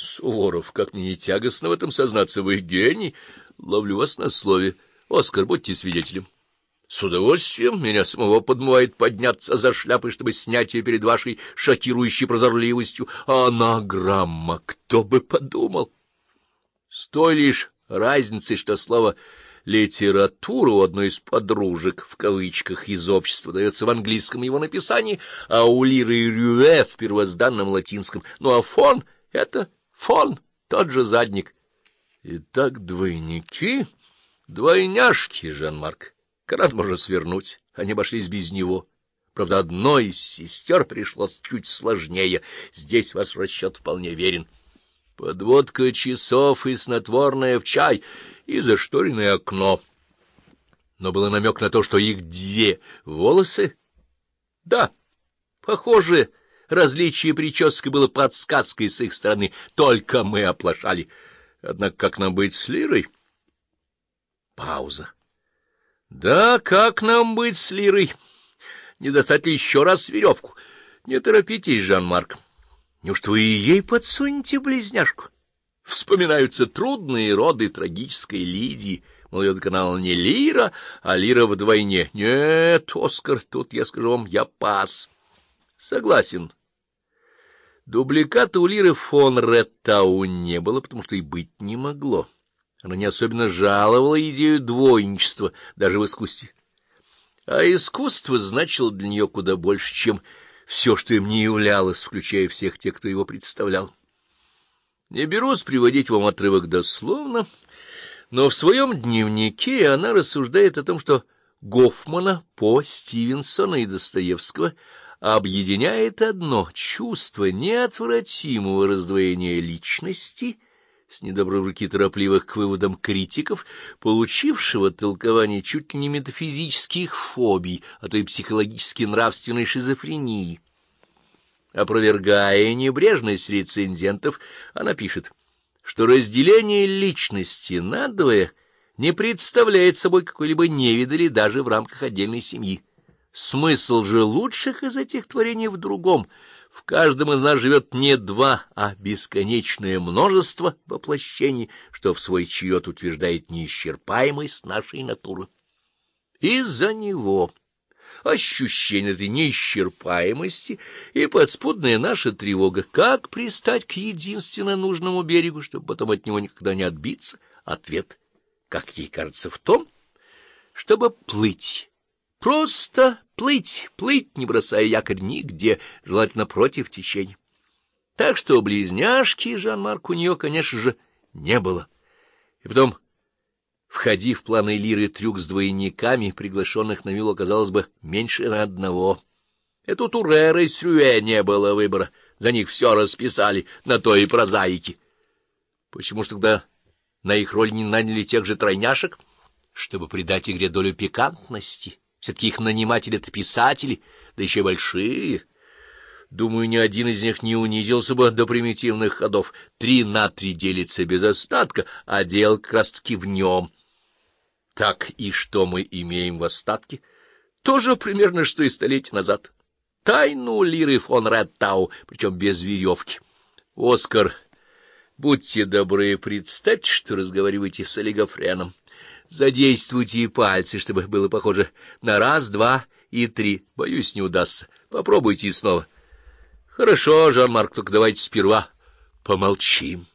Суворов, как мне не тягостно в этом сознаться, вы гений. Ловлю вас на слове. Оскар, будьте свидетелем. С удовольствием. Меня самого подмывает подняться за шляпой, чтобы снять ее перед вашей шокирующей прозорливостью. Анаграмма, кто бы подумал? С той лишь разницей, что слово «литература» у одной из «подружек» в кавычках из общества дается в английском его написании, а у Лиры и Рюэ в первозданном латинском. Ну а фон — это фон, тот же задник. Итак, двойники, двойняшки, Жан-Марк. Канат можно свернуть, они обошлись без него. Правда, одной из сестер пришлось чуть сложнее. Здесь ваш расчет вполне верен. Подводка часов и снотворное в чай, и зашторенное окно. Но был намек на то, что их две волосы. Да, похоже, различие прически было подсказкой с их стороны, только мы оплошали. Однако как нам быть с Лирой? Пауза. Да, как нам быть с Лирой? Не достать ли еще раз веревку? Не торопитесь, Жан-Марк. Неужто вы и ей подсунете близняшку? Вспоминаются трудные роды трагической Лидии. Мол, ее доконала не Лира, а Лира вдвойне. Нет, Оскар, тут я скажу вам, я пас. Согласен. Дубликата у Лиры фон Реттау не было, потому что и быть не могло. Она не особенно жаловала идею двойничества даже в искусстве. А искусство значило для нее куда больше, чем все, что им не являлось, включая всех тех, кто его представлял. Не берусь приводить вам отрывок дословно, но в своем дневнике она рассуждает о том, что Гофмана, По, Стивенсона и Достоевского объединяет одно — чувство неотвратимого раздвоения личности с недоброй руки торопливых к выводам критиков, получившего толкование чуть ли не метафизических фобий, а то и психологически-нравственной шизофрении. Опровергая небрежность рецензентов, она пишет, что разделение личности надвое не представляет собой какой-либо невидали даже в рамках отдельной семьи. Смысл же лучших из этих творений в другом. В каждом из нас живет не два, а бесконечное множество воплощений, что в свой черед утверждает неисчерпаемость нашей натуры. Из-за него ощущение этой неисчерпаемости и подспудная наша тревога, как пристать к единственно нужному берегу, чтобы потом от него никогда не отбиться, ответ, как ей кажется, в том, чтобы плыть. Просто плыть, не бросая якорь нигде, желательно против течения. Так что близняшки Жан-Марк у нее, конечно же, не было. И потом, входи в планы Лиры трюк с двойниками, приглашенных на виллу, казалось бы, меньше на одного. Это у Турера и Срюэ не было выбора, за них все расписали, на то и прозаики. Почему ж тогда на их роль не наняли тех же тройняшек? Чтобы придать игре долю пикантности. Все-таки их наниматели — это писатели, да еще и большие. Думаю, ни один из них не унизился бы до примитивных ходов. 3 на 3 делится без остатка, а дело как раз-таки в нем. Так и что мы имеем в остатке? Тоже примерно, что и столетия назад. Тайну Лиры фон Реттау, причем без веревки. Оскар, будьте добры, представьте, что разговариваете с олигофреном. Задействуйте и пальцы, чтобы было похоже на 1, 2 и 3. Боюсь, не удастся. Попробуйте и снова. Хорошо, Жан-Марк, только давайте сперва помолчим.